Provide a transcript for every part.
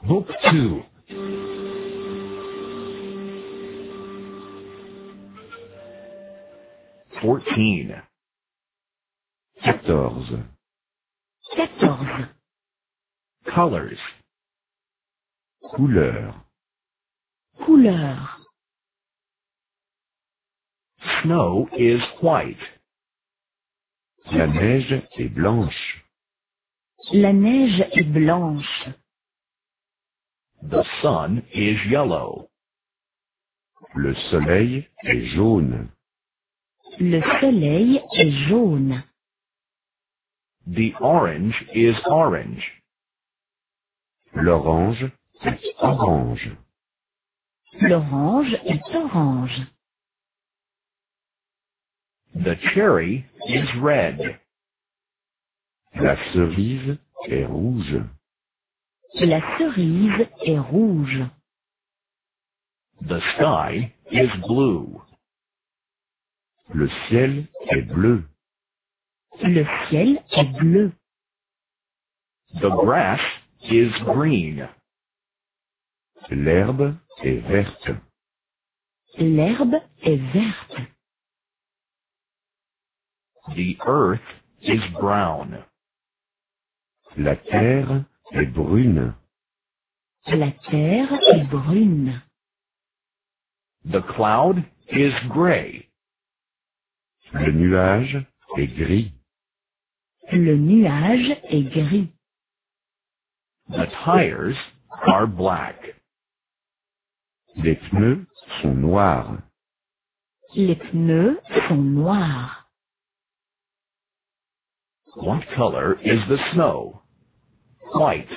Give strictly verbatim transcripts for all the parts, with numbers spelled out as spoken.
Book two. Fourteen. quatorze, quatorze. Colors. couleur, Couleur. Snow is white. la neige est blanche, La neige est blanche. The sun is yellow. le soleil est jaune, Le soleil est jaune. The orange is orange. l'orange est orange, L'orange est orange. The cherry is red. la cerise est rouge, La cerise est rouge. The sky is blue. le ciel est bleu, Le ciel est bleu. The grass is green. l'herbe est verte, L'herbe est verte. The earth is brown. la terre est brune, La terre est brune. The cloud is gray. le nuage est gris, Le nuage est gris. The tires are black. les pneus sont noirs, Les pneus sont noirs. What color is the snow? White.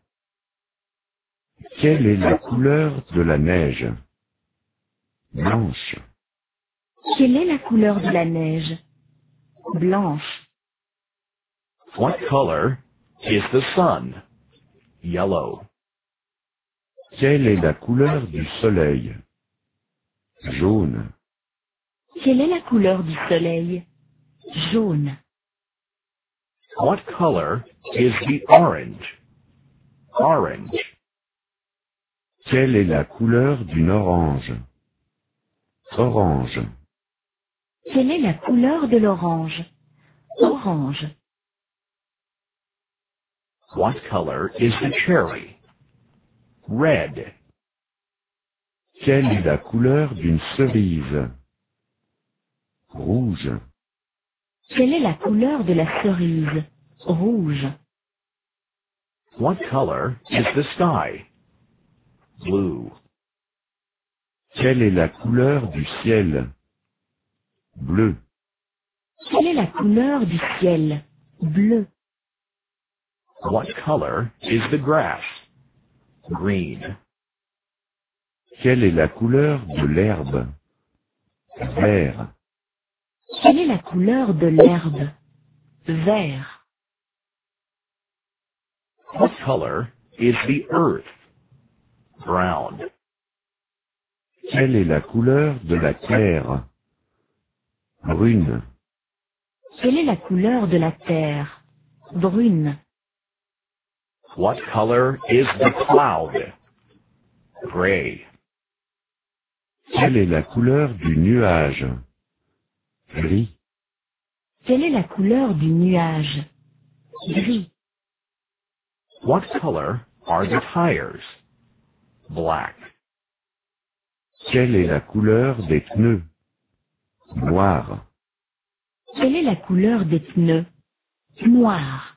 quelle est la couleur de la neige? Blanche. Quelle est la couleur de la neige? Blanche. What color is the sun? Yellow. Quelle est la couleur du soleil? Jaune. Quelle est la couleur du soleil? Jaune. What color is the orange? Orange. Quelle est la couleur d'une orange? Orange. Quelle est la couleur de l'orange? Orange. What color is the cherry? Red. Quelle est la couleur d'une cerise? Rouge. Quelle est la couleur de la cerise? Rouge. What color is the sky? Blue. Quelle est la couleur du ciel? Bleu. Quelle est la couleur du ciel? Bleu. What color is the grass? Green. Quelle est la couleur de l'herbe? Vert. Quelle est la couleur de l'herbe? Vert. What color is the earth? Brown. Quelle est la couleur de la terre? Brune. Quelle est la couleur de la terre? Brune. What color is the cloud? Gray. Quelle est la couleur du nuage? Gris. Quelle est la couleur du nuage? Gris. What color are the tires? Black. Quelle est la couleur des pneus? Noir. Quelle est la couleur des pneus? Noir.